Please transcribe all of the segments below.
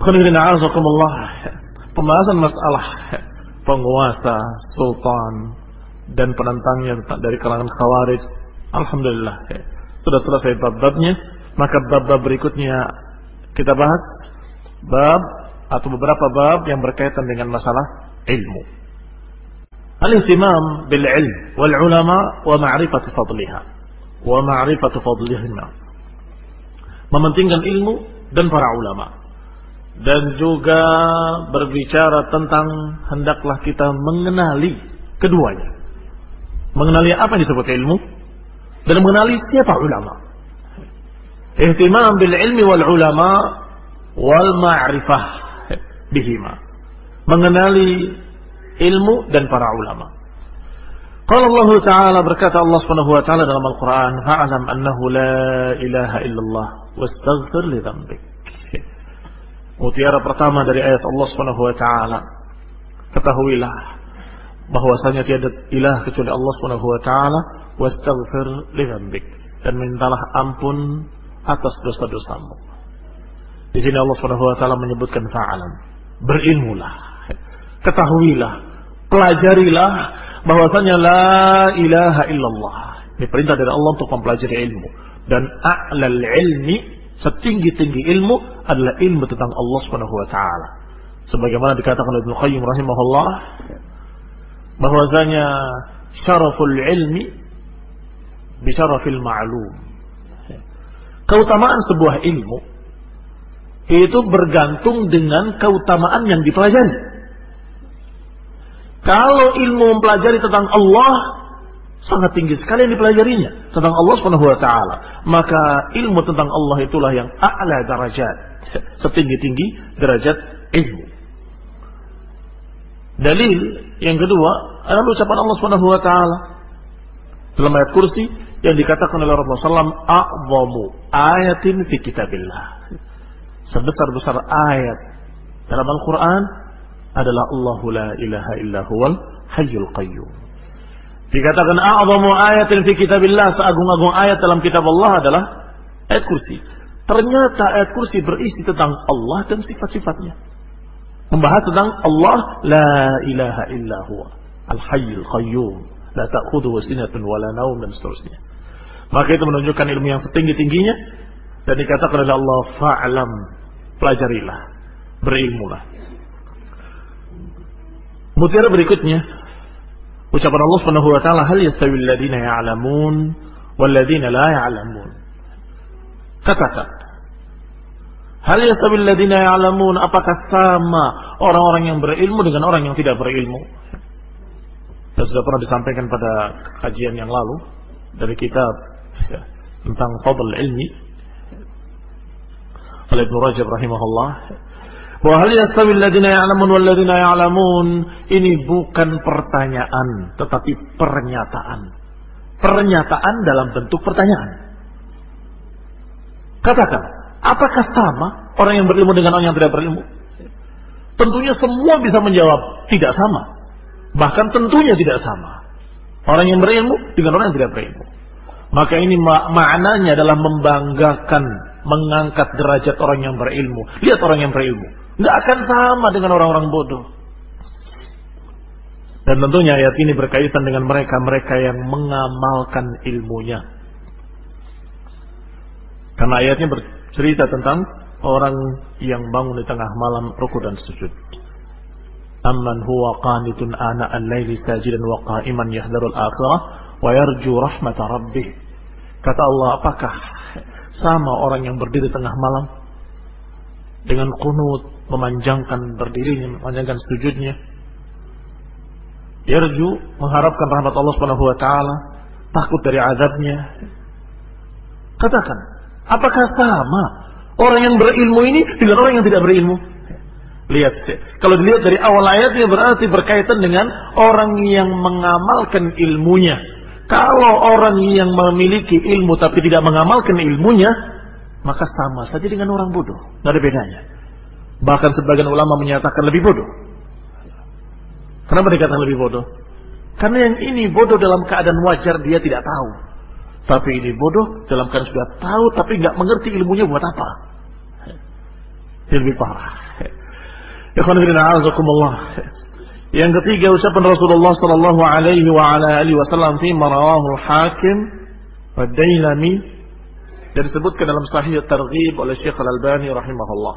Pembahasan masalah penguasa, sultan dan penantangnya dari kalangan Khawarij, alhamdulillah sudah selesai bab-babnya. Maka bab-bab berikutnya kita bahas bab atau beberapa bab yang berkaitan dengan masalah ilmu. Al-ihtimam bil ilm wal ulama wa ma'rifatu fadliha wa ma'rifatu fadlihima. Mementingkan ilmu dan para ulama. Dan juga berbicara tentang hendaklah kita mengenali keduanya. Mengenali apa yang disebut ilmu dan mengenali siapa ulama. Ihtimam bil ilmi wal ulama wal ma'rifah bihima. Mengenali ilmu dan para ulama. Qala Allah Ta'ala, berkata Allah Subhanahu wa taala dalam Al-Qur'an, fa'lam annahu la ilaha illallah wastaghfir li dhanbik. Mutiara pertama dari ayat Allah Subhanahu wa taala. Ketahuilah bahwasanya tiada ilah kecuali Allah Subhanahu wa taala, wastaghfir li dhanbik, dan mintalah ampun atas dosa-dosamu. Di sini Allah Subhanahu wa taala menyebutkan fa'alam, berilmulah, ketahuilah, pelajarilah bahwasanya la ilaha illallah. Ini perintah dari Allah untuk mempelajari ilmu, dan a'lal ilmi, setinggi-tinggi ilmu adalah ilmu tentang Allah Subhanahu wa taala. Sebagaimana dikatakan oleh Ibnu Qayyim rahimahullah bahwasanya syaraful ilmi bi syarafil ma'lum. Keutamaan sebuah ilmu itu bergantung dengan keutamaan yang dipelajari. Kalau ilmu mempelajari tentang Allah, sangat tinggi sekali yang dipelajarinya tentang Allah Subhanahu wa taala, maka ilmu tentang Allah itulah yang a'la darajat, setinggi-tinggi derajat ilmu. Dalil yang kedua adalah ucapan Allah Subhanahu wa taala dalam ayat kursi yang dikatakan oleh Rasulullah SAW, a'zamu ayatin fi kitabillah. Sebesar-besar ayat dalam Al-Quran adalah Allahu la ilaha illa huwal hayyul qayyum. Dikatakan a'zamu ayatin fi kitabillah, seagung-agung ayat dalam kitab Allah adalah ayat kursi. Ternyata ayat kursi berisi tentang Allah dan sifat-sifatnya. Membahas tentang Allah la ilaha illa huwa al hayyul qayyum, la ta'khudhuhu sinatun wala naum, dan seterusnya. Maka itu menunjukkan ilmu yang setinggi-tingginya, dan dikatakan oleh Allah fa'lam, pelajarilah, berilmulah. Mutiara berikutnya ucapan Allah Subhanahu wa taala, hal yastawil ladzina ya'lamun wal ladzina la ya'lamun. Katakan, hal yastawil ladzina ya'lamun, apakah sama orang-orang yang berilmu dengan orang yang tidak berilmu? Dan sudah pernah disampaikan pada kajian yang lalu dari kitab tentang fadl ilmi oleh Ibnu Rajab rahimahullah, wa hal yastawi alladziina ya'lamun wal ladziina ya'lamun, ini bukan pertanyaan tetapi pernyataan. Pernyataan dalam bentuk pertanyaan. Katakan, apakah sama orang yang berilmu dengan orang yang tidak berilmu? Tentunya semua bisa menjawab tidak sama. Bahkan tentunya tidak sama orang yang berilmu dengan orang yang tidak berilmu. Maka ini maknanya adalah membanggakan, mengangkat derajat orang yang berilmu. Lihat orang yang berilmu, nggak akan sama dengan orang-orang bodoh. Dan tentunya ayat ini berkaitan dengan mereka-mereka yang mengamalkan ilmunya. Karena ayatnya bercerita tentang orang yang bangun di tengah malam ruku dan sujud. Amman huwa qanitun ana al-laili sajidan wa qa'iman yahdharul akhirah wa yarju rahmata rabbih. Kata Allah, apakah sama orang yang berdiri tengah malam dengan qunut, memanjangkan berdirinya, memanjangkan sujudnya, yarju, mengharapkan rahmat Allah Subhanahu wa taala, takut dari azabnya. Katakan, apakah sama orang yang berilmu ini dengan orang yang tidak berilmu? Lihat, kalau dilihat dari awal ayatnya berarti berkaitan dengan orang yang mengamalkan ilmunya. Kalau orang yang memiliki ilmu tapi tidak mengamalkan ilmunya, maka sama saja dengan orang bodoh, tidak ada bedanya. Bahkan sebagian ulama menyatakan lebih bodoh. Kenapa dikatakan lebih bodoh? Karena yang ini bodoh dalam keadaan wajar, dia tidak tahu. Tapi ini bodoh dalam keadaan sudah tahu tapi nggak mengerti ilmunya buat apa. Ini lebih parah. Ikhwan fillah azakumullah. Yang ketiga ucapan Rasulullah sallallahu alaihi wa ala alihi wasallam fi rawahu al-Hakim wa Dailami dan disebutkan dalam Sahih At-Targhib oleh Syekh Al-Albani rahimahullah.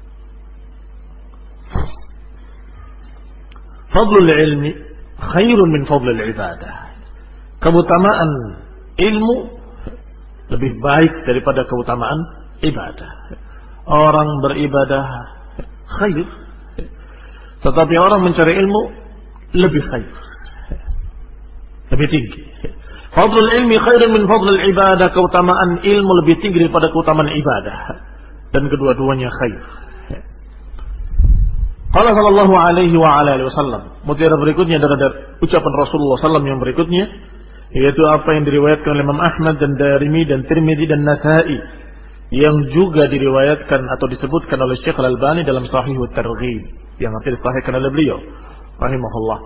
Fadlul ilmi khairun min fadlil ibadah. Keutamaan ilmu lebih baik daripada keutamaan ibadah. Orang beribadah khair, tetapi orang mencari ilmu lebih khair, lebih tinggi. Fadlul ilmi khairun min fadlil ibadah. Keutamaan ilmu lebih tinggi daripada keutamaan ibadah, dan kedua-duanya khair. Qala sallallahu alaihi wa ala alihi wasallam. Mutiara berikutnya adalah ucapan Rasulullah sallallahu yang berikutnya, yaitu apa yang diriwayatkan oleh Imam Ahmad dan Darimi dan Tirmidzi dan Nasa'i, yang juga diriwayatkan atau disebutkan oleh Syekh Al-Albani dalam Sahih At-Targhib, yang nanti disahihkan oleh beliau rahimahullah.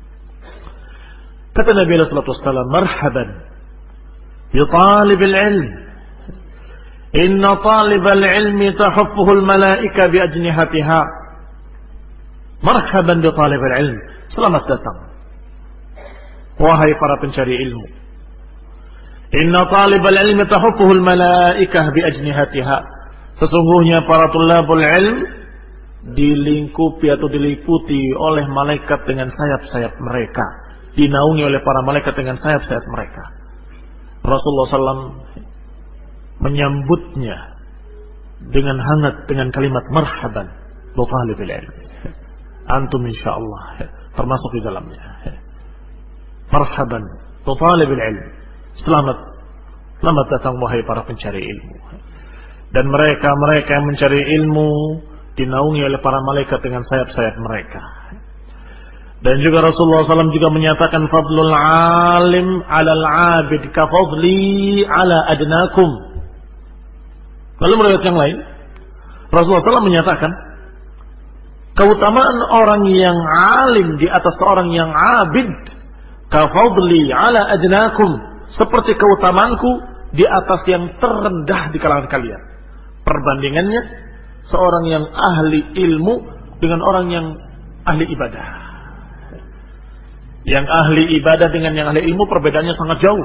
Kata Nabi sallallahu alaihi wasallam, "Marhaban bi talibil ilm. Inna talibal ilmi tahuffuhu al-malaika bi ajnihatiha." Marhaban bi talibil ilm. Selamat datang wahai para pencari ilmu. Inna talibal ilmi tahuffuhu al-malaikah bi ajnihatiha. Sesungguhnya para tulabul ilm dilingkupi atau diliputi oleh malaikat dengan sayap-sayap mereka, dinaungi oleh para malaikat dengan sayap-sayap mereka. Rasulullah SAW menyambutnya dengan hangat dengan kalimat marhaban bi talibil ilm. Antum insyaallah termasuk di dalamnya. Marhaban bi talibil ilm. Selamat datang wahai para pencari ilmu. Dan mereka yang mencari ilmu dinaungi oleh para malaikat dengan sayap-sayap mereka. Dan juga Rasulullah SAW juga menyatakan fadlul alim 'alal 'abid ka fadli 'ala adnakum. Lalu riwayat yang lain Rasulullah SAW menyatakan keutamaan orang yang alim di atas orang yang abid ka fadli 'ala adnakum, seperti keutamaanku di atas yang terendah di kalangan kalian. Perbandingannya seorang yang ahli ilmu dengan orang yang ahli ibadah. Yang ahli ibadah dengan yang ahli ilmu perbedaannya sangat jauh.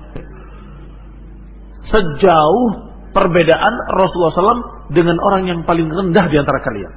Sejauh perbedaan Rasulullah SAW dengan orang yang paling rendah di antara kalian.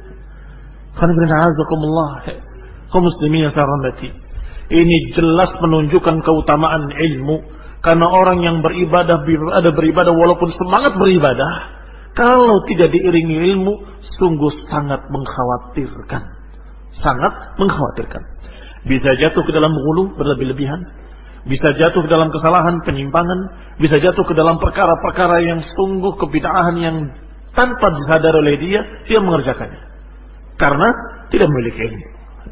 Kaum muslimin yang saya hormati, ini jelas menunjukkan keutamaan ilmu. Karena orang yang beribadah walaupun semangat beribadah, kalau tidak diiringi ilmu, sungguh sangat mengkhawatirkan. Sangat mengkhawatirkan. Bisa jatuh ke dalam ghulu, berlebih-lebihan. Bisa jatuh ke dalam kesalahan, penyimpangan. Bisa jatuh ke dalam perkara-perkara yang sungguh kebid'ahan yang tanpa disadari oleh dia mengerjakannya. Karena tidak memiliki ilmu.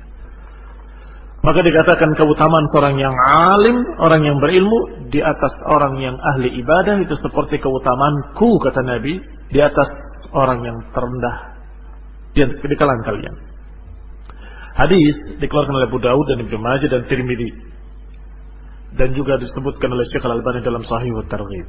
Maka dikatakan keutamaan seorang yang alim, orang yang berilmu di atas orang yang ahli ibadah itu seperti keutamaanku, kata Nabi, di atas orang yang terendah di kalangan kalian. Hadis dikeluarkan oleh Abu Daud dan Ibnu Majah dan Tirmidzi, dan juga disebutkan oleh Syekh Al-Albani dalam Sahih At-Targhib.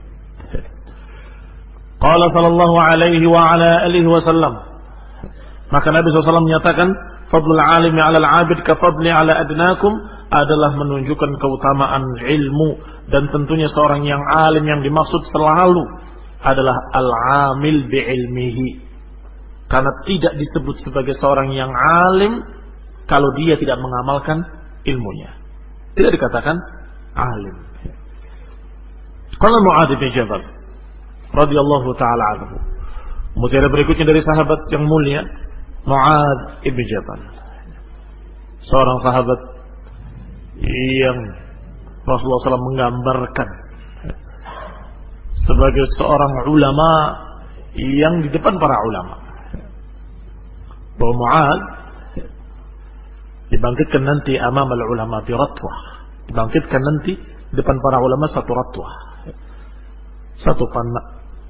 Qala sallallahu alaihi wa ala alihi wasallam. Maka Nabi SAW menyatakan fadlul alimi 'alal 'abid ka fadli 'ala adnakum, adalah menunjukkan keutamaan ilmu. Dan tentunya seorang yang alim yang dimaksud selalu adalah al-amil bi ilmihi. Karena tidak disebut sebagai seorang yang alim kalau dia tidak mengamalkan ilmunya. Tidak dikatakan alim. Qala Mu'adz bin Jabal radhiyallahu taala anhu. Mutiara berikutnya dari sahabat yang mulia Mu'adz bin Jabal, seorang sahabat yang Rasulullah SAW menggambarkan sebagai seorang ulama yang di depan para ulama. Bahwa Mu'adz dibangkitkan nanti amam al-ulama bi ratwah, dibangkitkan nanti di depan para ulama satu ratwah, satu panah,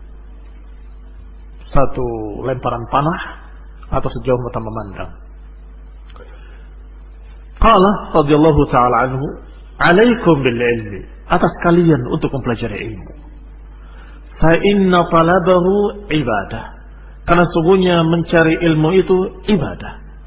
satu lemparan panah atau sejauh mata memandang. Qala radhiyallahu ta'ala anhu, alaikum bil ilmi, atas kalian untuk mempelajari ilmu. Fa inna talabahu ibadah, karena sungguhnya mencari ilmu itu ibadah.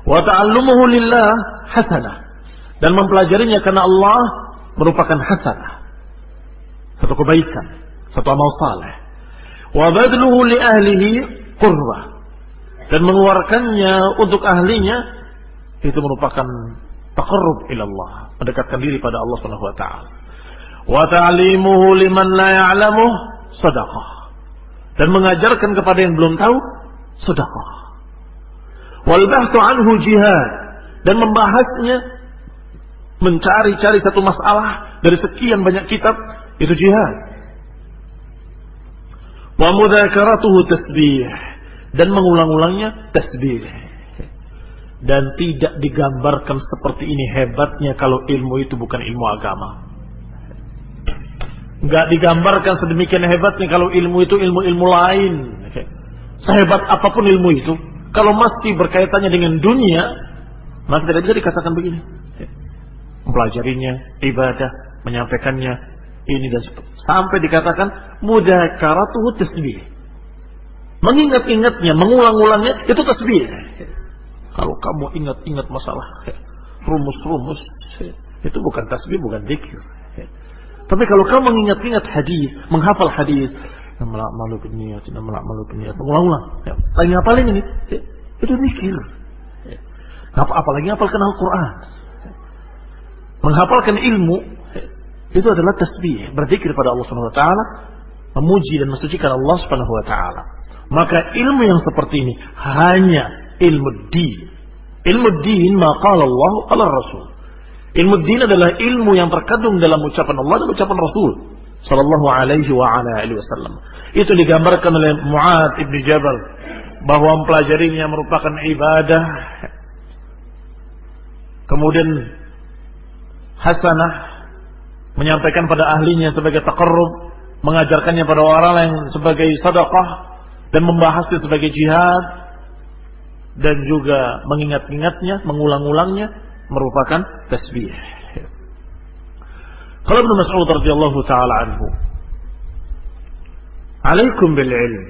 Wa ta'allumuhu lillah hasanah. Dan mempelajarinya karena Allah merupakan hasanah. Satu kebaikan, satu amal saleh. Wa badluhu li ahlihi qurbah. Dan mengeluarkannya untuk ahlinya itu merupakan taqarrub ila Allah, mendekatkan diri pada Allah Subhanahu wa taala. Wa ta'limuhu liman la ya'lamuh shadaqah. Dan mengajarkan kepada yang belum tahu sedekah. Wal bahthu anhu jihad. Dan membahasnya, mencari-cari satu masalah dari sekian banyak kitab, itu jihad. Wa mudzakaratuhu tasbih. Dan mengulang-ulangnya tasbih. Dan tidak digambarkan seperti ini hebatnya kalau ilmu itu bukan ilmu agama. Enggak digambarkan sedemikian hebatnya kalau ilmu itu ilmu-ilmu lain. Sehebat apapun ilmu itu, kalau masih berkaitannya dengan dunia, maka tidak bisa dikatakan begini. Mempelajarinya, ibadah, menyampaikannya, ini dan sampai dikatakan mudzakaratuhu tasbih. Mengingat-ingatnya, mengulang-ulangnya, itu tasbih. Kalau kamu ingat-ingat masalah rumus-rumus, itu bukan tasbih, bukan zikir. Tapi kalau kamu mengingat-ingat hadis, menghafal hadis, malu niat, malu niat, mengulang-ulang. Lagi ngapalin ini, itu zikir. Apalagi ngapalkan Al-Quran. Menghafalkan ilmu, itu adalah tasbih, berzikir pada Allah Subhanahu wa taala, memuji dan mensucikan Allah Subhanahu wa taala. Maka ilmu yang seperti ini hanya ilmu din. Ilmu din maqala Allah ala Rasul. Ilmu din adalah ilmu yang terkandung dalam ucapan Allah dan ucapan Rasul sallallahu alaihi wa ala alihi wasallam. Itu digambarkan oleh Mu'adz ibn Jabal bahwa mempelajarinya merupakan ibadah. Kemudian hasanah, menyampaikan pada ahlinya sebagai taqarrub, mengajarkannya pada orang lain sebagai sedekah, dan membahasnya sebagai jihad, dan juga mengingat-ingatnya, mengulang-ulangnya merupakan tasbih. Qala Ibnu Mas'ud radhiyallahu taala anhu, "Alaikum bil ilm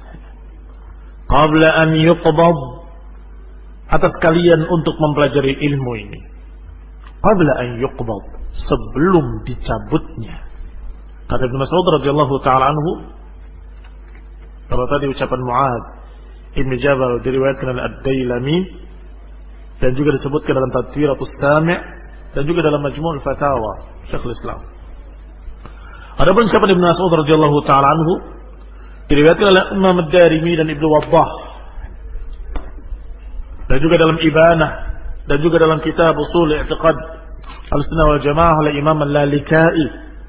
qabla an yuqbad." Atas kalian untuk mempelajari ilmu ini. Qabla an yuqbad, sebelum dicabutnya. Kata Ibnu Mas'ud radhiyallahu taala anhu, kalau tadi ucapan Mu'adz Ibn Jabal diriwayatkan oleh Ad-Dailami dan juga disebutkan dalam Tadhkiratus Sami' dan juga dalam Majmu' al-Fatawa Syekhul Islam. Adapun ucapan Ibnu Mas'ud radhiyallahu taala anhu diriwayatkan oleh Imam Ad-Darimi dan Ibnu Waddah dan juga dalam Ibanah dan juga dalam kitab Ushul I'tiqad Ahlussunnah wal Jamaah oleh Imam Al-Lalikai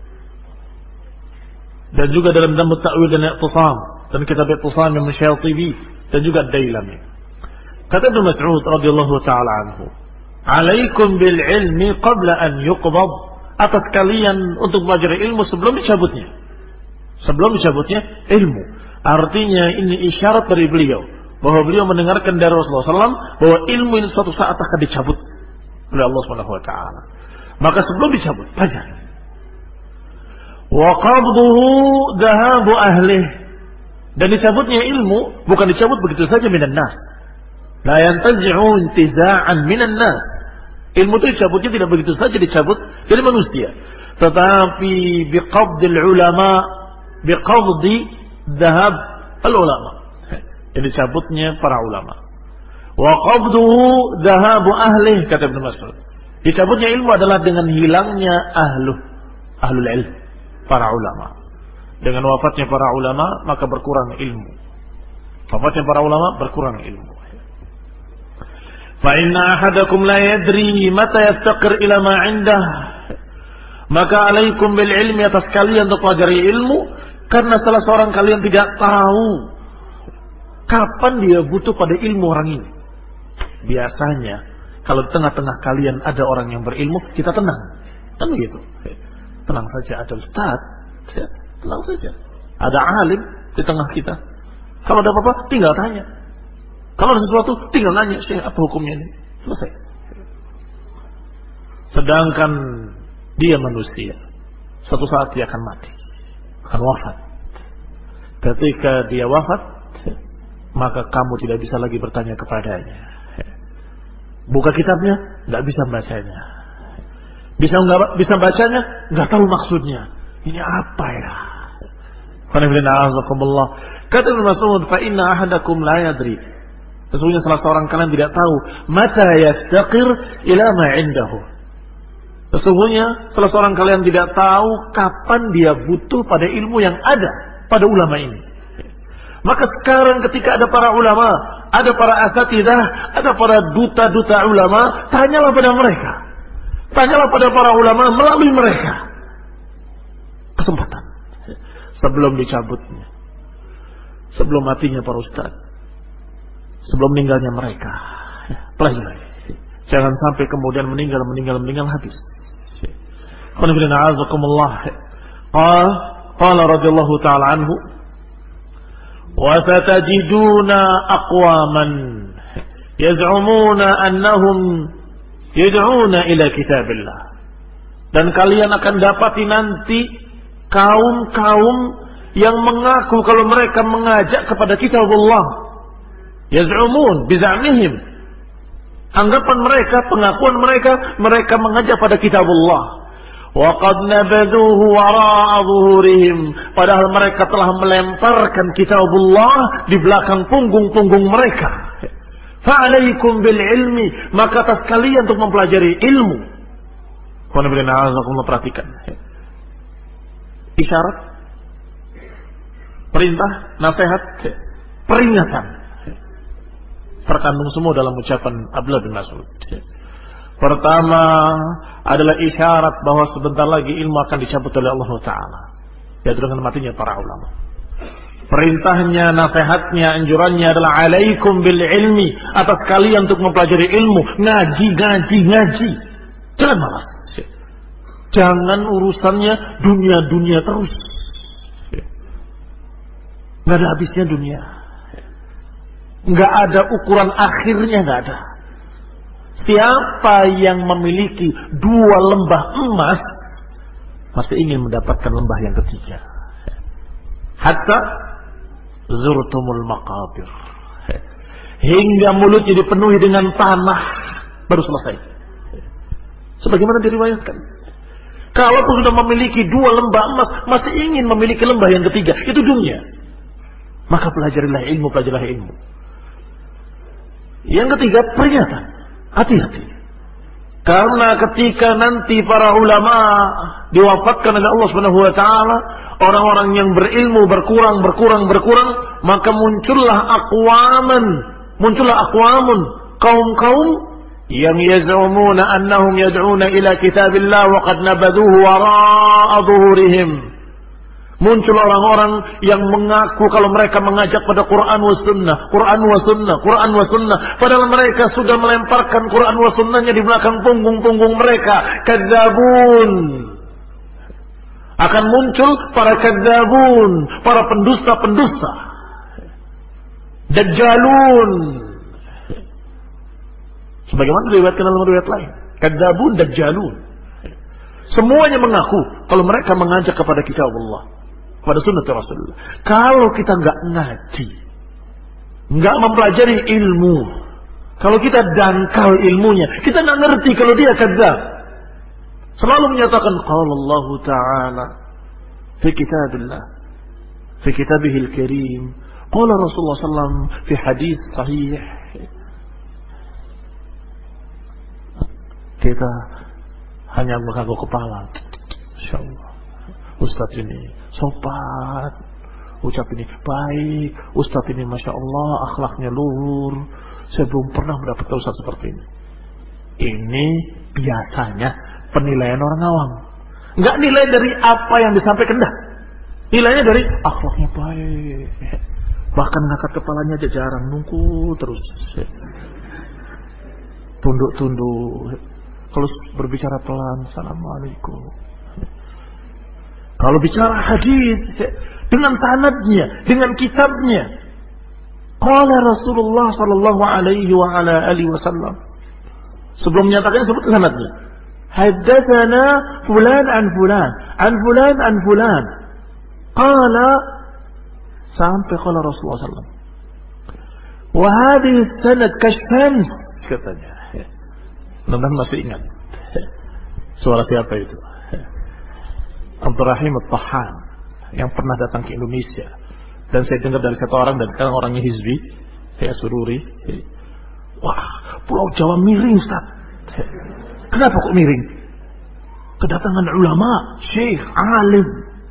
dan juga dalam Dhammut Ta'wil dan I'tisam dan kitab I'tisam yang Syatibi dan juga Ad-Dailami. Kata Ibnu Mas'ud radhiyallahu taala anhu, "Alaikum bil ilmi qabla an yuqbad." Atas kalian untuk belajar ilmu sebelum dicabutnya. Sebelum dicabutnya ilmu. Artinya ini isyarat dari beliau bahwa beliau mendengarkan dari Rasulullah SAW bahwa ilmu ini suatu saat akan dicabut oleh Allah Subhanahu wa taala. Maka sebelum dicabut, pelajari. Wa qabduhu dhahabu ahlih. Dan dicabutnya ilmu bukan dicabut begitu saja minan nas. La yantazi'u intiza'an minan nas. Ilmu itu dicabutnya tidak begitu saja dicabut dari manusia, tetapi biqabdil ulama, biqabdi dhahab al ulama. Yang dicabutnya para ulama. Wa qabduhu dhahabu ahlih, kata Ibnu Mas'ud. Dicabutnya ilmu adalah dengan hilangnya ahlul ilm, para ulama. Dengan wafatnya para ulama maka berkurang ilmu. Wafatnya para ulama berkurang ilmu. Fa inna ahadakum la yadri mata yaftaqir ila ma 'indah. Maka alaikum bil ilmi, atas kalian untuk pelajari ilmu, karena salah seorang kalian tidak tahu kapan dia butuh pada ilmu orang ini. Biasanya kalau di tengah-tengah kalian ada orang yang berilmu, kita tenang. Kan begitu. Tenang saja, ada ustaz. Tenang saja. Ada alim di tengah kita. Kalau ada apa-apa tinggal tanya. Kalau ada sesuatu tinggal nanya, "Syekh, apa hukumnya ini?" Selesai. Sedangkan dia manusia, suatu saat dia akan mati, akan wafat. Ketika dia wafat, maka kamu tidak bisa lagi bertanya kepadanya. Buka kitabnya, nggak bisa bacanya. Bisa bacanya, nggak tahu maksudnya. Ini apa ya? Kata Ibnu Mas'ud, fa inna ahadakum la yadri. Sesungguhnya salah seorang kalian tidak tahu mata yastaqir ila ma indahu. Sesungguhnya salah seorang kalian tidak tahu kapan dia butuh pada ilmu yang ada pada ulama ini. Maka sekarang ketika ada para ulama, ada para asatidzah, ada para duta-duta ulama, tanyalah pada mereka. Tanyalah pada para ulama melalui mereka. Kesempatan sebelum dicabutnya, sebelum matinya para ustaz, sebelum meninggalnya mereka. Pelajari. Jangan sampai kemudian meninggal habis. Qala radhiyallahu ta'ala anhu, wa satajiduna aqwaman yaz'umuna annahum yad'una ila kitabillah. Dan kalian akan dapati nanti kaum-kaum yang mengaku kalau mereka mengajak kepada kitabullah. Yaz'umun bizamihim. Anggapan mereka, pengakuan mereka mengajak pada kitabullah. Wa qad nabadhuhu wara'a zuhurihim. Padahal mereka telah melemparkan kitabullah di belakang punggung-punggung mereka. Fa'alaikum bil ilmi, maka atas kalian untuk mempelajari ilmu. Perhatikan. Isyarat, perintah, nasihat, peringatan terkandung semua dalam ucapan Abdullah bin Mas'ud. Pertama adalah isyarat bahwa sebentar lagi ilmu akan dicabut oleh Allah Ta'ala, yaitu dengan matinya para ulama. Perintahnya, nasihatnya, anjurannya adalah alaikum bil ilmi, atas kalian untuk mempelajari ilmu. Ngaji. Jangan malas. Jangan urusannya dunia terus. Nggak ada habisnya dunia. Nggak ada ukuran akhirnya, nggak ada. Siapa yang memiliki 2 lembah emas masih ingin mendapatkan lembah yang ketiga. Hatta zurtumul maqabir, hingga mulutnya dipenuhi dengan tanah baru selesai. Sebagaimana diriwayatkan, kalaupun sudah memiliki 2 lembah emas masih ingin memiliki lembah yang ketiga, itu dunia. Maka pelajarilah ilmu. Yang ketiga, peringatan. Hati-hati. Karena ketika nanti para ulama diwafatkan oleh Allah Subhanahu wa taala, orang-orang yang berilmu berkurang, maka muncullah aqwamun, kaum-kaum yang yaz'umuna annahum yad'una ila kitabillah wa qad nabadhuhu wara'a dhuhurihim. Muncul orang-orang yang mengaku kalau mereka mengajak pada Quran wa sunnah. Padahal mereka sudah melemparkan Quran wa sunnahnya di belakang punggung-punggung mereka. Kadzabun. Akan muncul para kadzabun, para pendusta-pendusta. Dajjalun. Sebagaimana diriwayatkan dalam riwayat lain. Kadzabun, dajjalun. Semuanya mengaku kalau mereka mengajak kepada kitab Allah, pada sunnah Rasulullah. Kalau kita nggak ngaji, nggak mempelajari ilmu, kalau kita dangkal ilmunya, kita nggak ngerti kalau dia kadzab. Selalu menyatakan qala Allah Ta'ala fi kitabillah, fi kitabihil karim, qala Rasulullah sallallahu alaihi wasallam fi hadis sahih. Kita hanya mengangguk kepala. Insyaallah Ustaz ini sopan, ucap ini baik, Ustaz ini Masya Allah akhlaknya luhur. Saya belum pernah mendapatkan Ustaz seperti ini. Ini biasanya penilaian orang awam. Nggak nilai dari apa yang disampaikan, dah. Nilainya dari akhlaknya baik. Bahkan ngangkat kepalanya aja jarang, nunggu terus. Tunduk-tunduk. Kalau berbicara pelan, Assalamualaikum. Kalau bicara hadis dengan sanadnya, dengan kitabnya, qala Rasulullah sallallahu alaihi wa ala alihi wasallam. Sebelum menyatakan sebut sanadnya. Haddatsana fulan an fulan, an fulan an fulan. Qala sampai qala Rasulullah sallallahu alaihi wasallam. Wa hadhihi sanad kashfans, katanya. Mudah-mudahan masih ingat. Suara siapa itu? Abdul Rahim At-Tahan yang pernah datang ke Indonesia. Dan saya dengar dari satu orang, dan sekarang orangnya hizbi, Sururi. Wah, Pulau Jawa miring, Ustaz. Kenapa kok miring? Kedatangan ulama, syekh, alim.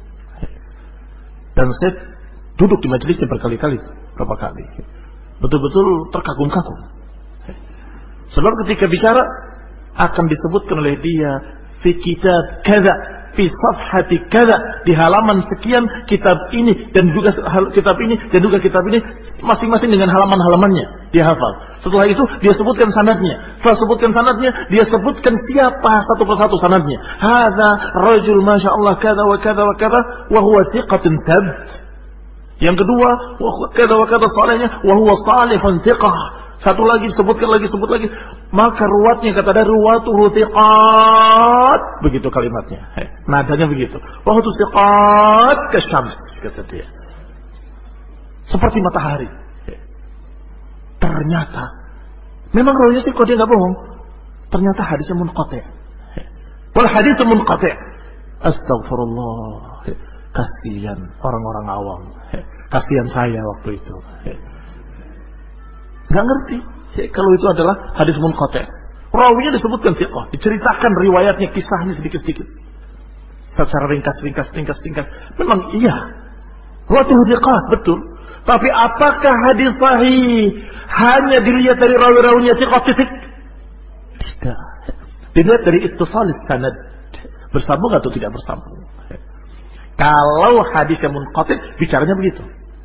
Dan saya duduk di majelisnya berkali-kali, berapa kali. Betul-betul terkagum-kagum. Sebab ketika bicara akan disebutkan oleh dia fi kitab kada, fi safhati kada, di halaman sekian kitab ini dan juga kitab ini dan juga kitab ini, masing-masing dengan halaman-halamannya dia hafal. Setelah itu dia sebutkan sanadnya. Setelah sebutkan sanadnya, dia sebutkan siapa satu persatu sanadnya. Hadza rajul masyaallah kada wa kada wa kada wa huwa thiqatun tabt. Yang kedua, wa kada salihnya wa huwa salihun thiqah. Satu lagi sebut lagi. Maka ruwatnya kata dari ruwatuhu thiqat. Begitu kalimatnya. Nadanya begitu. Ruwatuhu thiqat kasyams kata dia. Seperti matahari. Ternyata memang rawinya sih dia enggak bohong. Ternyata hadisnya munqati'. Wal hadits munqati'. Astagfirullah. Kasihan orang-orang awam. Kasihan saya waktu itu. Gak ngerti kalau itu adalah hadis munqati'. Rawinya disebutkan thiqah, diceritakan riwayatnya, kisahnya sedikit-sedikit. Secara ringkas. Memang iya. Ruwatuhu thiqah, betul. Tapi apakah hadis sahih hanya dilihat dari rawi-rawinya thiqah titik? Tidak. Dilihat dari ittisal sanad. Bersambung atau tidak bersambung. Kalau hadis yang munqati' bicaranya begitu.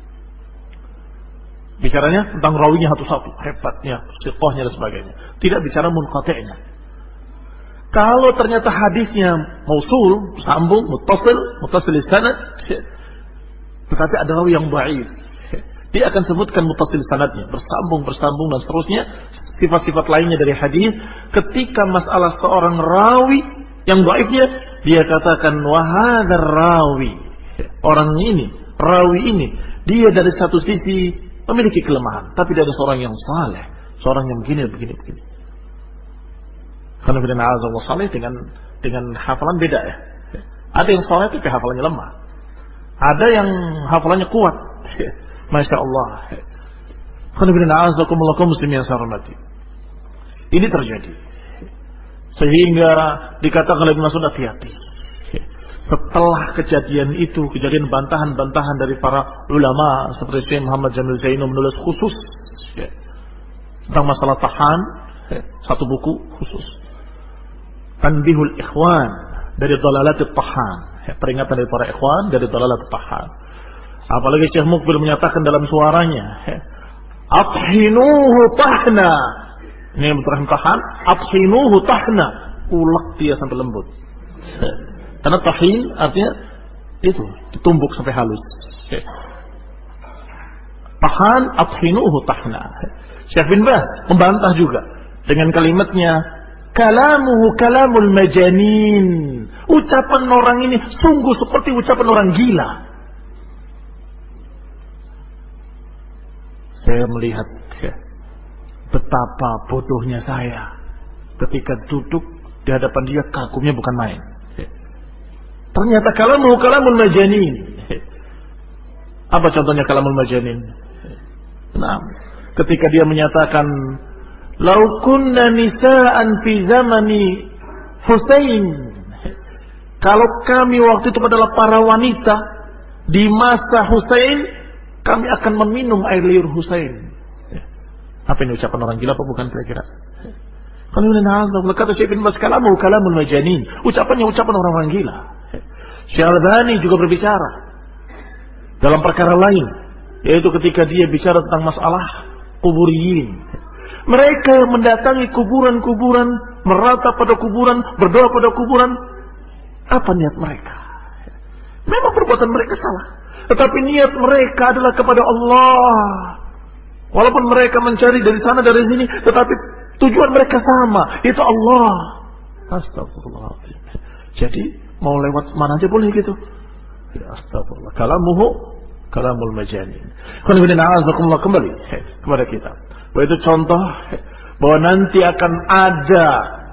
Bicaranya tentang rawinya satu-satu, hebatnya, thiqahnya dan sebagainya. Tidak bicara munqati'nya. Kalau ternyata hadisnya mausul, sambung, muttasil sanad, tetapi ada rawi yang dhaif, dia akan sebutkan muttasil sanadnya, bersambung dan seterusnya, sifat-sifat lainnya dari hadis. Ketika masalah seorang rawi yang dhaifnya, dia katakan wa hadzal rawi. Orang ini, rawi ini, dia dari satu sisi memiliki kelemahan, tapi dia ada seorang yang saleh, seorang yang begini. Karena beda azza saleh dengan hafalan beda ya. Ada yang saleh tapi hafalannya lemah. Ada yang hafalannya kuat. Masya Allah. Karena beda azza muslimin yang saya hormati. Ini terjadi. Sehingga dikatakan oleh Ibnu Mas'ud, hati-hati. Setelah kejadian itu, kejadian bantahan-bantahan dari para ulama seperti Syekh Muhammad Jamil Zainu menulis khusus tentang masalah tahan, satu buku khusus. Tanbihul Ikhwan dari Dalalatit Tahan, peringatan dari para ikhwan dari Dalalatit Tahan. Apalagi Syekh Mukbil menyatakan dalam suaranya, Athinuhu tahna. Ini yang bertahan tahan, Athinuhu tahna. Ulek dia sampai lembut. Karena tahin artinya itu ditumbuk sampai halus. Tahan athinuhu tahna. Syekh bin Baz membantah juga dengan kalimatnya kalamuhu kalamul majanin. Ucapan orang ini sungguh seperti ucapan orang gila. Saya melihat betapa bodohnya saya ketika duduk di hadapan dia, kagumnya bukan main. Ternyata kalamul majanin. Apa contohnya kalamul majanin? Nah, ketika dia menyatakan lau kunna nisa'an fi zamani Husain, kalau kami waktu itu adalah para wanita di masa Husain, kami akan meminum air liur Husain. Apa ini ucapan orang gila apa bukan kira-kira? Kalau kata Syekh bin Baz kalamul majanin, ucapannya ucapan orang-orang gila. Syekh Al-Albani juga berbicara dalam perkara lain, yaitu ketika dia bicara tentang masalah kuburiyin. Mereka yang mendatangi kuburan-kuburan, merata pada kuburan, berdoa pada kuburan, apa niat mereka? Memang perbuatan mereka salah, tetapi niat mereka adalah kepada Allah. Walaupun mereka mencari dari sana dari sini, tetapi tujuan mereka sama, itu Allah. Astagfirullahaladzim. Jadi mau lewat mana aja boleh gitu. Ya astagfirullah. Kalamul majanin. Kembali kepada kita. Bahwa itu contoh bahwa nanti akan ada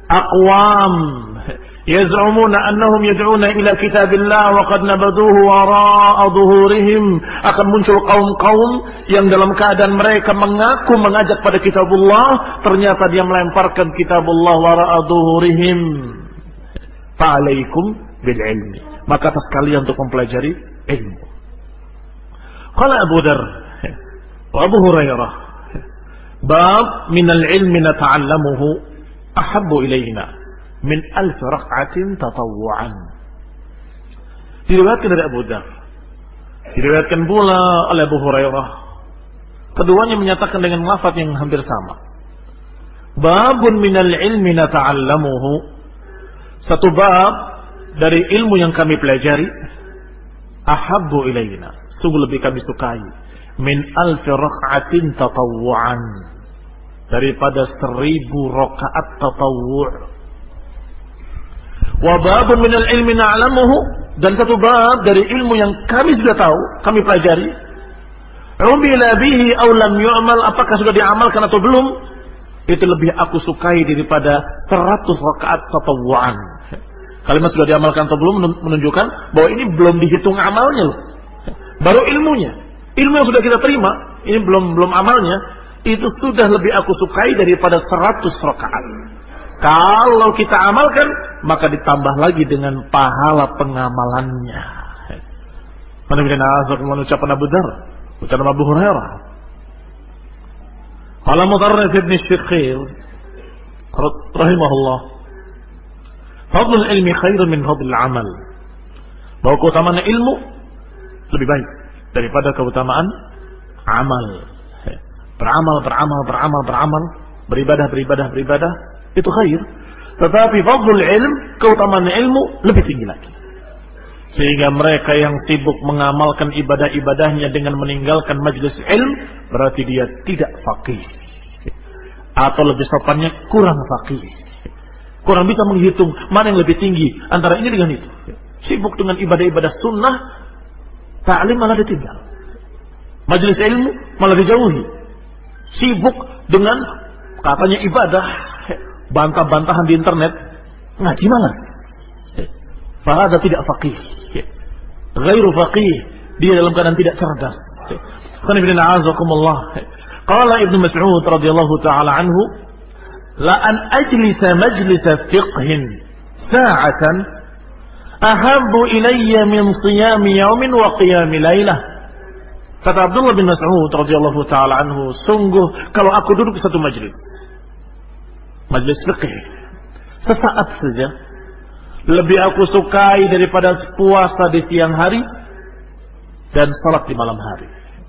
aqwam yaz'umuna annahum yad'una ila kitabillah wa qad nabaduhu wara'a dhuhurihim, akan muncul kaum-kaum yang dalam keadaan mereka mengaku mengajak pada kitabullah, ternyata dia melemparkan kitabullah wara'a dhuhurihim. Fa'alaikum bil ilmi, maka atas kalian untuk mempelajari ilmu. Qala Abu Dzar wa Abu Hurairah, bab minal ilmi nata'allamuhu ahabbu ilaina min 1000 rak'atin tatawwu'an. Diriwayatkan dari Abu Dzar, diriwayatkan pula oleh Abu Hurairah. Keduanya menyatakan dengan lafaz yang hampir sama. Babun minal ilmi nata'allamuhu, satu bab dari ilmu yang kami pelajari, ahabbu ilaina, sungguh lebih kami sukai, min 1000 rak'atin tatawwu'an, daripada 1000 rakaat tatawwu'. Wa babun minal ilmi na'lamuhu, dan satu bab dari ilmu yang kami sudah tahu, kami pelajari, umila bihi aw lam yu'mal, apakah sudah diamalkan atau belum, itu lebih aku sukai daripada 100 rakaat tatawwu'an. Kalimat sudah diamalkan atau belum menunjukkan bahwa ini belum dihitung amalnya loh. Baru ilmunya. Ilmu yang sudah kita terima, ini belum amalnya, itu sudah lebih aku sukai daripada 100 rakaat. Kalau kita amalkan, maka ditambah lagi dengan pahala pengamalannya. Mana ucapan Abu Dzar, ucapan Abu Hurairah. Qala Mutarrif ibn Shikhir rahimahullah, fadlul ilmi khairun min fadlil amal, bahwa keutamaan ilmu lebih baik daripada keutamaan amal. Beramal, beribadah, itu khair. Tetapi fadlul ilm, keutamaan ilmu lebih tinggi lagi. Sehingga mereka yang sibuk mengamalkan ibadah-ibadahnya dengan meninggalkan majlis ilm, berarti dia tidak faqih. Atau lebih sopannya, kurang faqih. Kurang bisa menghitung mana yang lebih tinggi antara ini dengan itu. Sibuk dengan ibadah-ibadah sunnah, ta'lim malah ditinggal. Majlis ilmu malah dijauhi. Sibuk dengan katanya ibadah, bantah-bantahan di internet, ngaji malas. Fahada tidak faqih. Ghairu faqih, dia dalam keadaan tidak cerdas. Qala Ibnu Mas'ud radhiyallahu taala anhu, la an ajlisa majlisa fiqhin sa'atan ahabbu ilayya min siyami yawmin wa qiyami lailah. Kata Abdullah bin Mas'ud radhiyallahu taala anhu, sungguh kalau aku duduk di satu majlis fiqh sesaat saja, lebih aku sukai daripada puasa di siang hari dan salat di malam hari.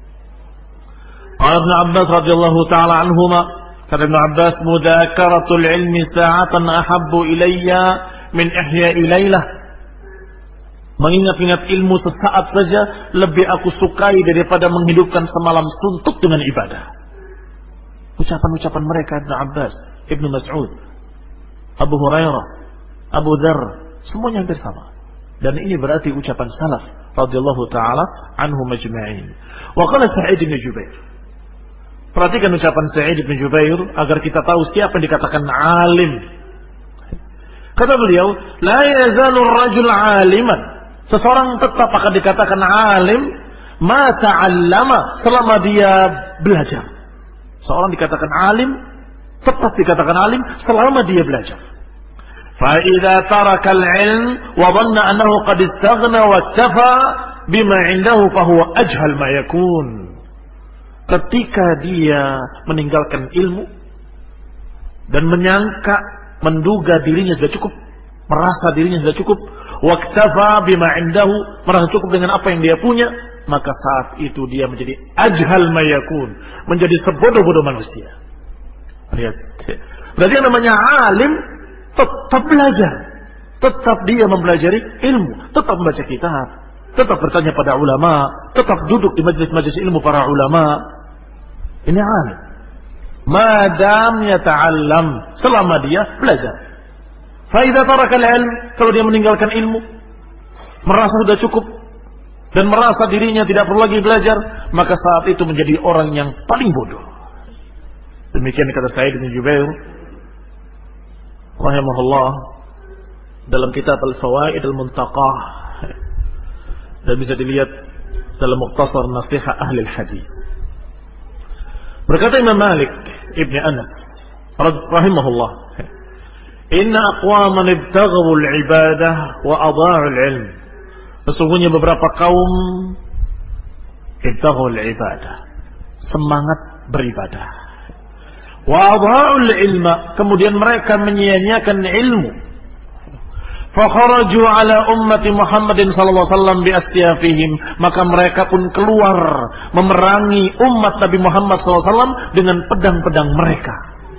Ibnu Abbas radhiyallahu taala anhuma, kata Ibnu Abbas, mudakaratul ilmi sa'atan ahabbu ilayya min ihya'i lailah. Mengingat-ingat ilmu sesaat saja lebih aku sukai daripada menghidupkan semalam suntuk dengan ibadah. Ucapan-ucapan mereka Ibnu Abbas, Ibnu Mas'ud, Abu Hurairah, Abu Dzar, semuanya hampir sama. Dan ini berarti ucapan salaf radhiyallahu taala anhum ajma'in. Wa qala Sa'id bin Jubair. Perhatikan ucapan Sa'id bin Jubair agar kita tahu siapa yang dikatakan alim. Kata beliau, la yazalu ar-rajul 'aliman. Seseorang tetap akan dikatakan alim ma ta'allama, selama dia belajar. Seorang dikatakan alim, tetap dikatakan alim selama dia belajar. Fa idza taraka al-'ilm wa dhanna annahu qad istaghna wa iktafa bima 'indahu fa huwa ajhal ma yakun. Ketika dia meninggalkan ilmu dan menyangka, menduga dirinya sudah cukup, merasa dirinya sudah cukup, wa iktafa bima 'indahu, merasa cukup dengan apa yang dia punya, maka saat itu dia menjadi ajhal ma yakun, menjadi sebodoh-bodoh manusia. Lihat. Berarti yang namanya alim tetap belajar, tetap dia mempelajari ilmu, tetap membaca kitab, tetap bertanya pada ulama, tetap duduk di majelis-majelis ilmu para ulama. Ini alim. Madam yata'allam, selama dia belajar. Fa idza taraka al-ilm, kalau dia meninggalkan ilmu, merasa sudah cukup dan merasa dirinya tidak perlu lagi belajar, maka saat itu menjadi orang yang paling bodoh. Demikian kata Sa'id bin Jubair rahimahullah dalam kitab Al-Fawaid Al-Muntaqah, dan bisa dilihat dalam Mukhtasar Nasihat Ahli Hadis. Berkata Imam Malik Ibn Anas rahimahullah, inna aqwaman ibtaghaw al-ibadah wa adha'u al-ilm. Sesungguhnya beberapa kaum ibtaghaw al-ibadah, semangat beribadah, wa adha'u al-ilma, kemudian mereka menyia-nyiakan ilmu. Fakharaju ala ummati Muhammadin sallallahu alaihi wasallam bi asyafihim, maka mereka pun keluar memerangi umat Nabi Muhammad sallallahu alaihi wasallam dengan pedang-pedang mereka.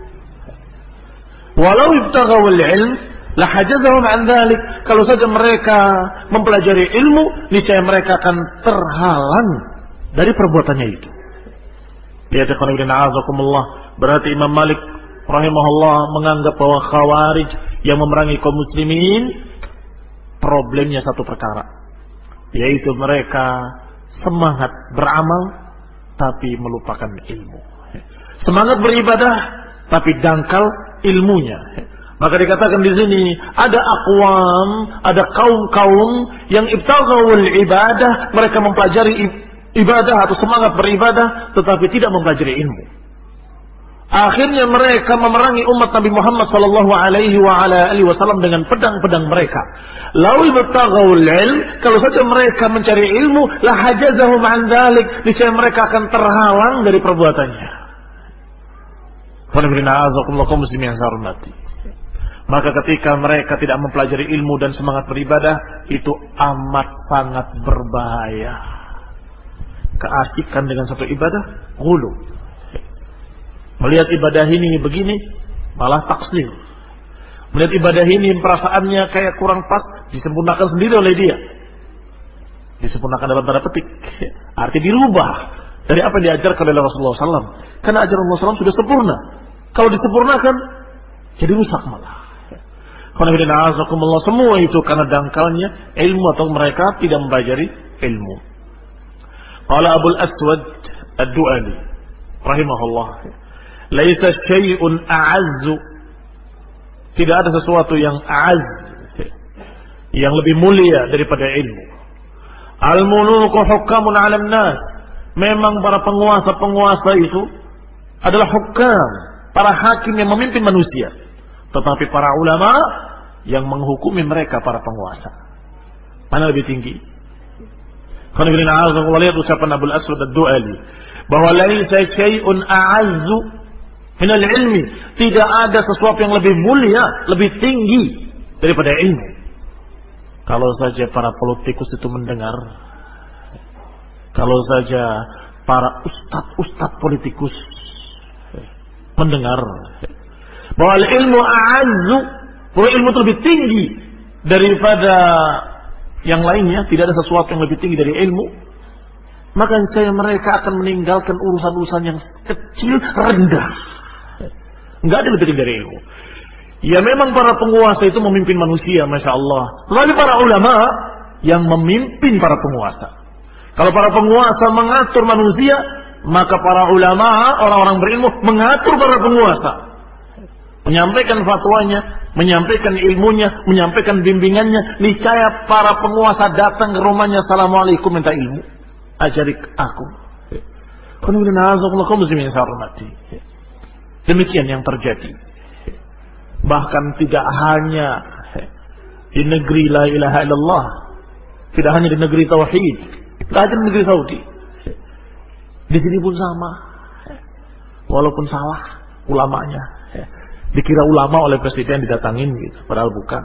Walau ibtaghawul ilm la hajazahum an dzalik, kalau saja mereka mempelajari ilmu, niscaya mereka akan terhalang dari perbuatannya itu. Ya takhawina azakumullah, berarti Imam Malik rahimahullah menganggap bahwa Khawarij yang memerangi kaum muslimin problemnya satu perkara, yaitu mereka semangat beramal tapi melupakan ilmu, semangat beribadah tapi dangkal ilmunya. Maka dikatakan di sini ada aqwam, ada kaum-kaum yang ibtaghawul ibadah, mereka mempelajari ibadah atau semangat beribadah tetapi tidak mempelajari ilmu. Akhirnya mereka memerangi umat Nabi Muhammad sallallahu alaihi wasallam dengan pedang-pedang mereka. Lau ibtaghawul ilm, kalau saja mereka mencari ilmu, la hajazahum an dzalik, niscaya mereka akan terhalang dari perbuatannya. Maka ketika mereka tidak mempelajari ilmu dan semangat beribadah, itu amat sangat berbahaya. Keasikan dengan satu ibadah, ghulu. Melihat ibadah ini begini, malah taksir. Melihat ibadah ini perasaannya kayak kurang pas, disempurnakan sendiri oleh dia. Disempurnakan dalam tanda petik, arti dirubah dari apa yang diajarkan oleh Rasulullah SAW. Karena ajaran Rasulullah SAW sudah sempurna. Kalau disempurnakan, jadi rusak malah. Semua itu karena dangkalnya ilmu atau mereka tidak mempelajari ilmu. Qala Abul Aswad Ad-Du'ali rahimahullah, laisa syai'un a'azzu, tidak ada sesuatu yang a'azz, yang lebih mulia daripada ilmu. Al-muluku hukamun 'alan nas, memang para penguasa itu adalah hukam, para hakim yang memimpin manusia, tetapi para ulama yang menghukumi mereka para penguasa. Mana lebih tinggi? Karena lihat ucapan Abul Aswad Ad-Du'ali bahwa laisa syai'un a'azzu minal ilmi, tidak ada sesuatu yang lebih mulia, lebih tinggi daripada ilmu. Kalau saja para politikus itu mendengar, kalau saja para ustadz politikus mendengar bahwa ilmu a'azzu, bahwa ilmu itu lebih tinggi daripada yang lainnya, tidak ada sesuatu yang lebih tinggi dari ilmu, maka mereka akan meninggalkan urusan-urusan yang kecil, rendah. Enggak ada lebih tinggi dari ilmu. Ya memang para penguasa itu memimpin manusia, Masya Allah. Lalu para ulama yang memimpin para penguasa. Kalau para penguasa mengatur manusia, maka para ulama, orang-orang berilmu, mengatur para penguasa. Menyampaikan fatwanya, menyampaikan ilmunya, menyampaikan bimbingannya. Niscaya para penguasa datang ke rumahnya, assalamualaikum, minta ilmu, ajari aku. Demikian yang terjadi. Bahkan tidak hanya di negeri la ilaha illallah, tidak hanya di negeri tauhid, tidak hanya di negeri Saudi, di sini pun sama. Walaupun salah ulamanya, dikira ulama oleh presiden didatangin gitu, padahal bukan.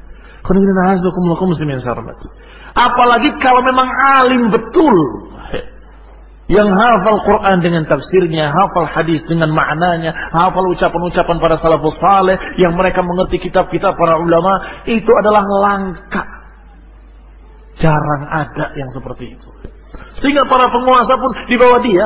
Apalagi kalau memang alim betul, yang hafal Quran dengan tafsirnya, hafal hadis dengan maknanya, hafal ucapan-ucapan para salafus saleh, yang mereka mengerti kitab-kitab para ulama, itu adalah langka. Jarang ada yang seperti itu. Sehingga para penguasa pun di bawah dia.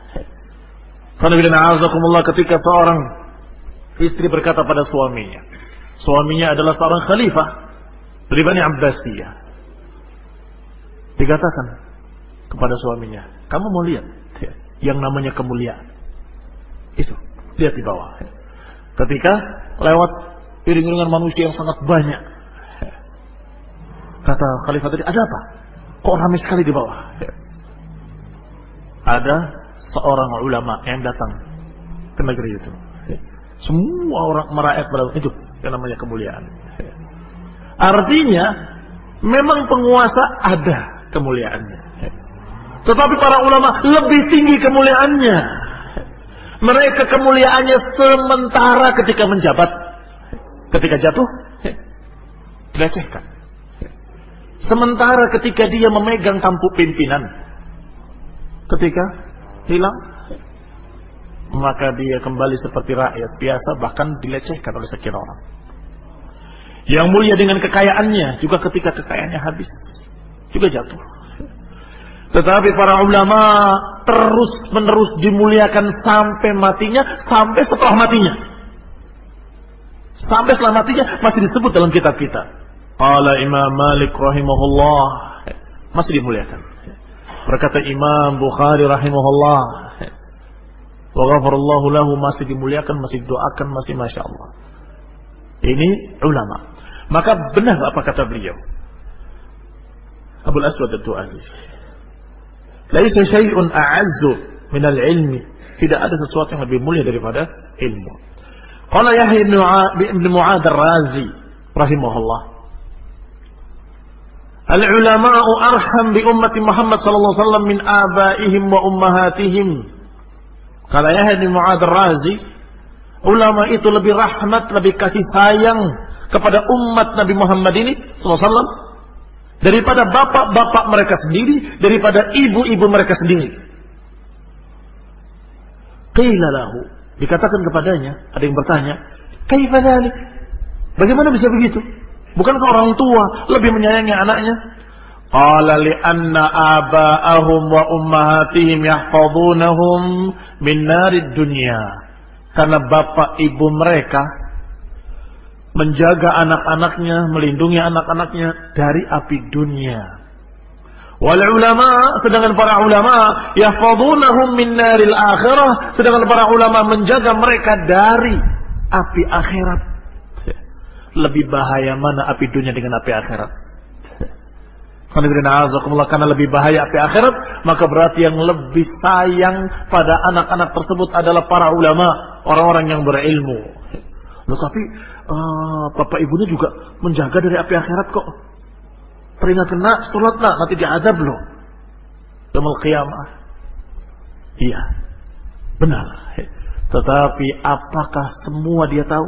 Ketika seorang istri berkata pada suaminya, suaminya adalah seorang khalifah dari Bani Abbasiyah, dikatakan kepada suaminya, kamu mau lihat yang namanya kemuliaan itu, lihat di bawah. Ketika lewat iring-iringan manusia yang sangat banyak. Kata khalifah tadi, ada apa? Kok ramai sekali di bawah? Ada seorang ulama yang datang ke negeri itu. Semua orang merakyat pada itu yang namanya kemuliaan. Artinya memang penguasa ada kemuliaannya, tetapi para ulama lebih tinggi kemuliaannya. Mereka kemuliaannya sementara ketika menjabat, ketika jatuh dilecehkan. Sementara ketika dia memegang tampuk pimpinan, ketika hilang, maka dia kembali seperti rakyat biasa, bahkan dilecehkan oleh sekian orang. Yang mulia dengan kekayaannya, juga ketika kekayaannya habis, juga jatuh. Tetapi para ulama terus menerus dimuliakan sampai matinya, sampai setelah matinya. Sampai setelah matinya masih disebut dalam kitab kita. Qala Imam Malik rahimahullah, masih dimuliakan. Berkata Imam Bukhari rahimahullah, wa ghafarallahu lahu, masih dimuliakan, masih doakan, masih masya Allah. Ini ulama. Maka benar apa kata beliau Abul Aswad ad-Du'ali, laisa syai'un a'azzu minal ilmi, tidak ada sesuatu yang lebih mulia daripada ilmu. Qala Yahya ibn Mu'adz ar-Razi rahimahullah, al-ulama'u arham bi ummati Muhammad sallallahu alaihi wasallam min abaihim wa ummahatihim. Kata Yahya ibn Mu'adz ar-Razi, ulama itu lebih rahmat, lebih kasih sayang kepada umat Nabi Muhammad ini sallallahu alaihi wasallam daripada bapak-bapak mereka sendiri, daripada ibu-ibu mereka sendiri. Qila lahu, dikatakan kepadanya, ada yang bertanya, kaifa dzalik? Bagaimana bisa begitu? Bukankah orang tua lebih menyayangi anaknya? Qala li anna aba'ahum wa ummahatihim yahfazunahum min narid dunya. Karena bapak ibu mereka menjaga anak-anaknya, melindungi anak-anaknya dari api dunia. Wal ulama, sedangkan para ulama yahfazunahum min naril akhirah, sedangkan para ulama menjaga mereka dari api akhirat. Lebih bahaya mana api dunia dengan api akhirat? Karena lebih bahaya api akhirat, maka berarti yang lebih sayang pada anak-anak tersebut adalah para ulama, orang-orang yang berilmu. Loh, tapi bapak ibunya juga menjaga dari api akhirat kok. Peringatkan nak, sholat nak, nanti diazab loh yaumul qiyamah. Iya, benar. Tetapi apakah semua dia tahu?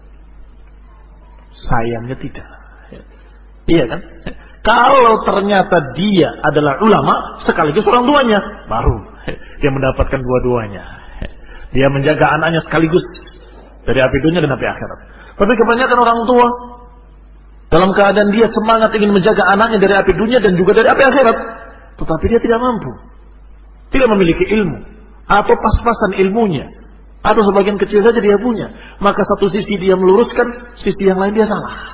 Sayangnya tidak. Iya kan? Kalau ternyata dia adalah ulama sekaligus orang tuanya, baru dia mendapatkan dua-duanya. Dia menjaga anaknya sekaligus dari api dunia dan api akhirat. Tapi kebanyakan orang tua dalam keadaan dia semangat ingin menjaga anaknya dari api dunia dan juga dari api akhirat, tetapi dia tidak mampu, tidak memiliki ilmu, atau pas-pasan ilmunya, atau sebagian kecil saja dia punya. Maka satu sisi dia meluruskan, sisi yang lain dia salah.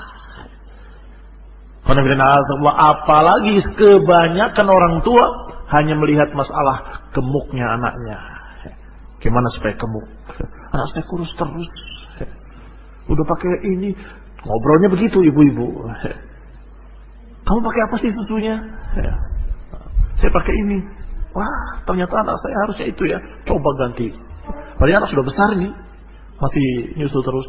Apalagi kebanyakan orang tua hanya melihat masalah gemuknya anaknya. Gimana supaya gemuk? Anak saya kurus terus. Udah pakai ini, ngobrolnya begitu ibu-ibu. Kamu pakai apa sih susunya? Saya pakai ini. Wah, ternyata anak saya harusnya itu ya. Coba ganti. Padahal anak sudah besar nih, masih nyusu terus.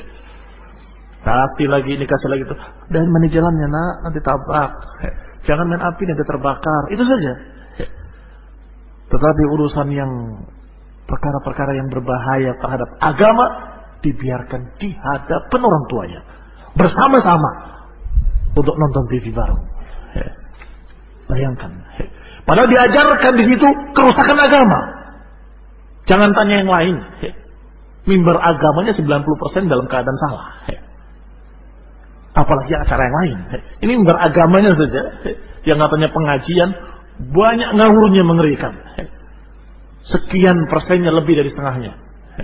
Kasih lagi ini, kasih lagi itu. Dan mana jalannya nak, nanti tabrak. Jangan main api nanti terbakar. Itu saja. Tetapi urusan yang perkara-perkara yang berbahaya terhadap agama dibiarkan di hadapan orang tuanya bersama-sama untuk nonton TV bareng. Bayangkan. Padahal diajarkan di situ kerusakan agama. Jangan tanya yang lain. Mimbar agamanya 90% dalam keadaan salah. Apalagi acara yang lain. Ini mimbar agamanya saja yang katanya pengajian banyak ngawurnya, mengerikan. Sekian persennya lebih dari setengahnya.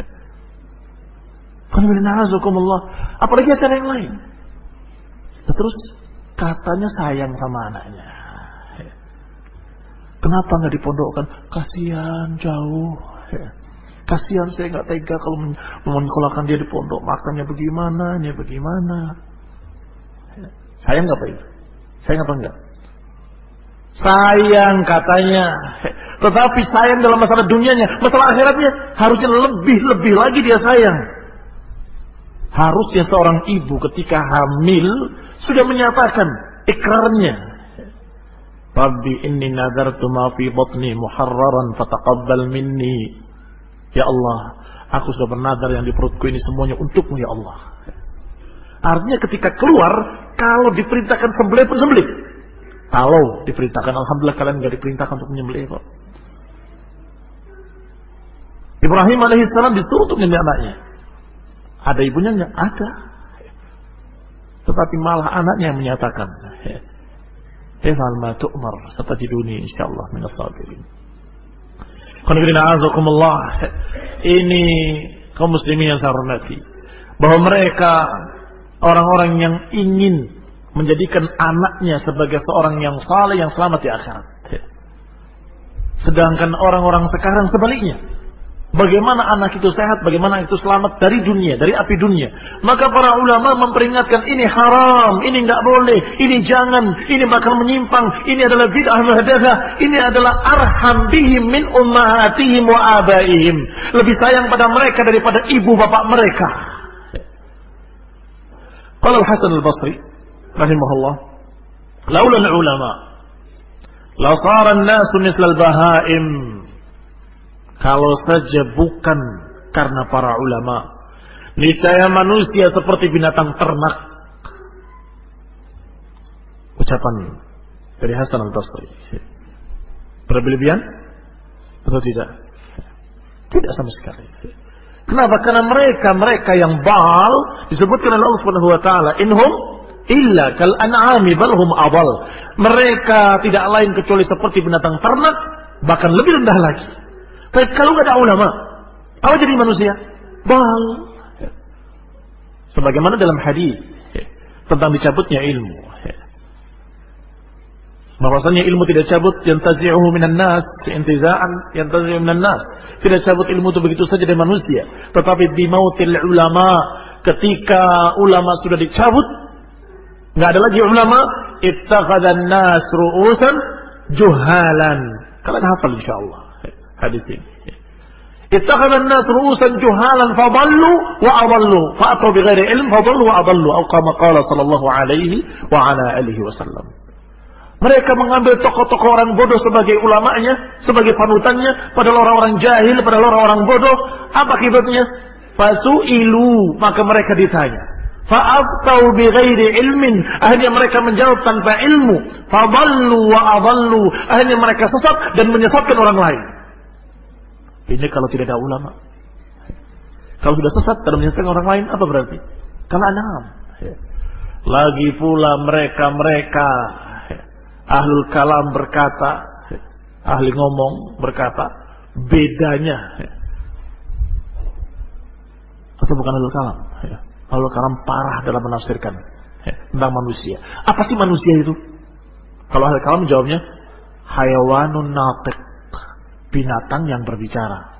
Apalagi acara yang lain. Terus katanya sayang sama anaknya. Kenapa nggak dipondokkan? Kasihan jauh. Kasihan, saya nggak tega kalau menyekolahkan dia di pondok, makannya bagaimana, ini bagaimana. Sayang nggak Pak itu? Sayang apa enggak? Sayang katanya. Tetapi sayang dalam masalah dunianya, masalah akhiratnya harusnya lebih lagi dia sayang. Harusnya seorang ibu ketika hamil sudah menyatakan ikrarnya. Rabbi inni nadartu ma fi batni muharraran fataqabbal minni. Ya Allah, aku sudah bernadar yang di perutku ini semuanya untukmu ya Allah. Artinya ketika keluar, kalau diperintahkan sembelih pun sembelih. Kalau diperintahkan, alhamdulillah kalian nggak diperintahkan untuk menyembelih kok. Ibrahim alaihissalam disuruh untuk menyembelih anaknya. Ada ibunya nggak? Ada. Tetapi malah anaknya yang menyatakan, "If'al ma tu'mar, satajiduni insyaallah minas sabirin." Ini kaum muslimin yang saya hormati, bahwa mereka orang-orang yang ingin menjadikan anaknya sebagai seorang yang saleh, yang selamat di akhirat. Sedangkan orang-orang sekarang sebaliknya, bagaimana anak itu sehat, bagaimana itu selamat dari dunia, dari api dunia. Maka para ulama memperingatkan ini haram, ini enggak boleh, ini jangan, ini bakal menyimpang, ini adalah bid'ah muhdatsah, ini adalah arham bihim min ummahatihim wa abaihim. Lebih sayang pada mereka daripada ibu bapak mereka. Qala Al-Hasan Al-Basri rahimahullah, laula al-ulama la sara an-nasu misla al-bahaim. Kalau saja bukan karena para ulama, niscaya manusia seperti binatang ternak. Ucapan dari Hasan Al-Basri. Berlebihan atau tidak? Tidak sama sekali. Kenapa? Karena mereka yang bal disebutkan oleh Allah Subhanahu wa taala, inhum illa kal an'ami bal hum adall. Mereka tidak lain kecuali seperti binatang ternak, bahkan lebih rendah lagi. Tapi kalau nggak ada ulama, apa jadi manusia? Bal. Sebagaimana dalam hadis tentang dicabutnya ilmu. Bahwasanya ilmu tidak cabut, yantazi'uhu minan nas, intiza'an yantazi'uhu minan nas. Tidak cabut ilmu itu begitu saja dari manusia, tetapi di mautil ulama, ketika ulama sudah dicabut, nggak ada lagi ulama, ittakhadhan nas ru'usan juhalan. Kalian hafal insyaallah hadis ini. Ittakhadhan nas ru'usan juhalan fadallu wa adallu, fa'atu bighairi ilm fadallu wa adallu, atau kama qala sallallahu alaihi wa ala alihi wasallam. Mereka mengambil tokoh-tokoh orang bodoh sebagai ulamanya, sebagai panutannya, padahal orang-orang jahil, padahal orang-orang bodoh. Apa akibatnya? Fasu'ilu, maka mereka ditanya. Fa'aftau bighairi ilmin, akhirnya mereka menjawab tanpa ilmu. Fadallu wa adallu, akhirnya mereka sesat dan menyesatkan orang lain. Ini kalau tidak ada ulama. Kalau sudah sesat dan menyesatkan orang lain, apa berarti? Kalau anam. Lagi pula mereka ahlul kalam berkata, ahli ngomong berkata, bedanya, atau bukan ahlul kalam, ahlul kalam parah dalam menafsirkan tentang manusia. Apa sih manusia itu? Kalau ahlul kalam jawabnya, hayawanun natiq, binatang yang berbicara.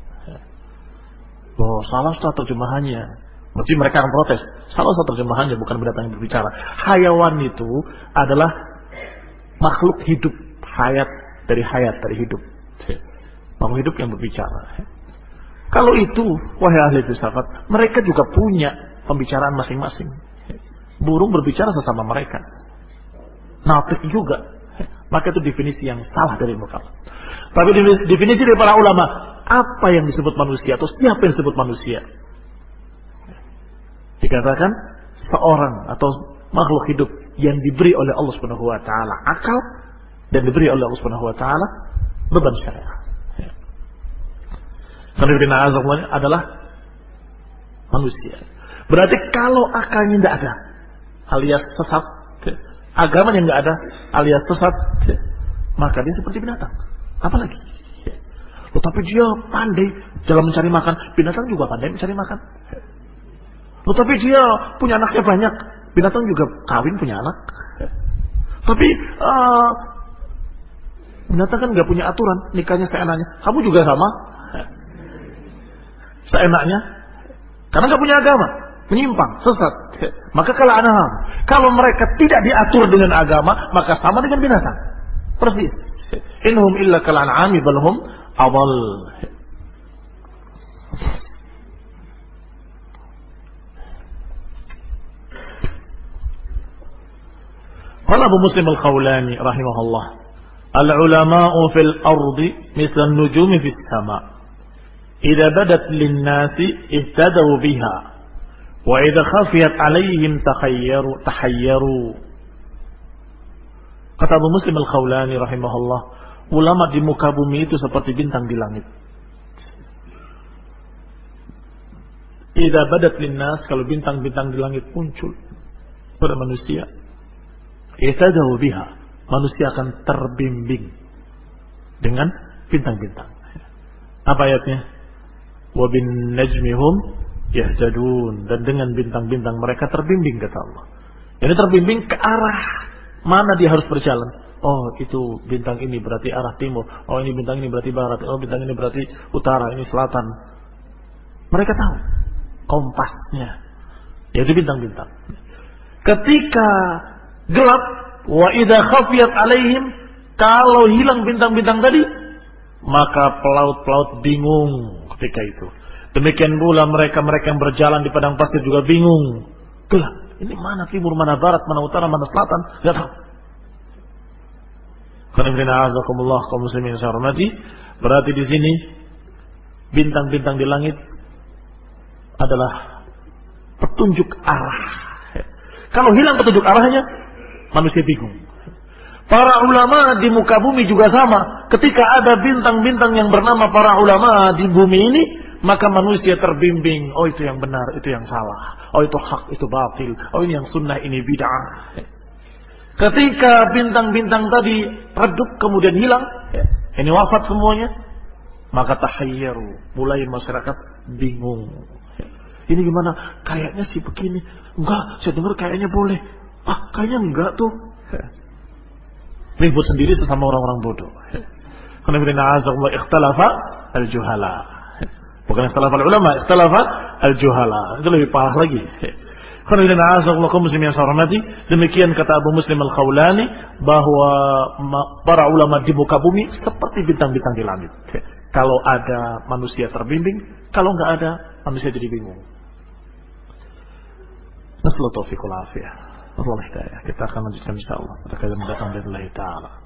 Oh, salah satu terjemahannya. Mesti mereka akan protes. Salah satu terjemahannya bukan binatang yang berbicara. Hayawan itu adalah makhluk hidup, hayat dari hidup. Makhluk hidup yang berbicara. Kalau itu, wahai ahli filsafat, mereka juga punya pembicaraan masing-masing. Burung berbicara sesama mereka. Natik juga. Maka itu definisi yang salah dari ilmu kalam. Tapi definisi dari para ulama, apa yang disebut manusia atau siapa yang disebut manusia? Dikatakan seorang atau makhluk hidup yang diberi oleh Allah Subhanahu wa taala akal dan diberi oleh Allah Subhanahu wa taala beban syariat. Karena adalah manusia. Berarti kalau akalnya tidak ada, alias sesat, agama yang tidak ada, alias sesat, maka dia seperti binatang. Apalagi? Tetapi dia pandai dalam mencari makan. Binatang juga pandai mencari makan. Tetapi dia punya anaknya banyak. Binatang juga kawin punya anak. Tapi binatang kan nggak punya aturan nikahnya seenaknya. Kamu juga sama. seenaknya, karena nggak punya agama, menyimpang, sesat. Maka kalau mereka tidak diatur dengan agama, maka sama dengan binatang. Persis. Inhum illa kal an'ami bal hum adall. Qala Abu Muslim Al-Khawlani rahimahullah, al-ulama'u fil ardi mithla an-nujumi fis sama'. Idza badat lin-nasi ihtadaw biha wa idza khafiyat 'alaihim tahayyaru. Kata Abu Muslim Al-Khawlani rahimahullah, ulama di muka bumi itu seperti bintang di langit. Idza badat lin-nas, kalau bintang-bintang di langit muncul pada manusia, ihtadaw biha, manusia akan terbimbing dengan bintang-bintang. Apa ayatnya? Wa bin najmihum yahtadun, dan dengan bintang-bintang mereka terbimbing, kata Allah. Ini terbimbing ke arah mana dia harus berjalan. Oh, itu bintang ini berarti arah timur. Oh, ini bintang ini berarti barat. Oh, bintang ini berarti utara, ini selatan. Mereka tahu kompasnya, yaitu bintang-bintang. Ketika gelap, wa idza khafiyat alaihim, kalau hilang bintang-bintang tadi, maka pelaut-pelaut bingung ketika itu. Demikian pula mereka yang berjalan di padang pasir juga bingung. Gelap, ini mana timur, mana barat, mana utara, mana selatan, enggak tahu. Kaum muslimin yang hormati, berarti di sini bintang-bintang di langit adalah petunjuk arah. Kalau hilang petunjuk arahnya, manusia bingung. Para ulama di muka bumi juga sama. Ketika ada bintang-bintang yang bernama para ulama di bumi ini, maka manusia terbimbing. Oh, itu yang benar, itu yang salah. Oh, itu hak, itu batil. Oh, ini yang sunnah, ini bid'ah. Ketika bintang-bintang tadi redup kemudian hilang, ini wafat semuanya, maka tahayyaru, mulai masyarakat bingung. Ini gimana? Kayaknya sih begini. Enggak, saya dengar kayaknya boleh. Ah, kayaknya enggak tuh. Ribut sendiri sesama orang-orang bodoh. Ikhtalafa al-juhala. Bukan ikhtalafa al-ulama, ikhtalafa al-juhala. Itu lebih parah lagi. Demikian kata Abu Muslim Al-Khawlani, bahwa para ulama di muka bumi seperti bintang-bintang di langit. Kalau ada manusia terbimbing, kalau enggak ada manusia jadi bingung. Nasallahu taufiq wal afiyah. Allah hidayah. Kita akan lanjutkan insyaallah pada kali mendatang dari Allah Ta'ala.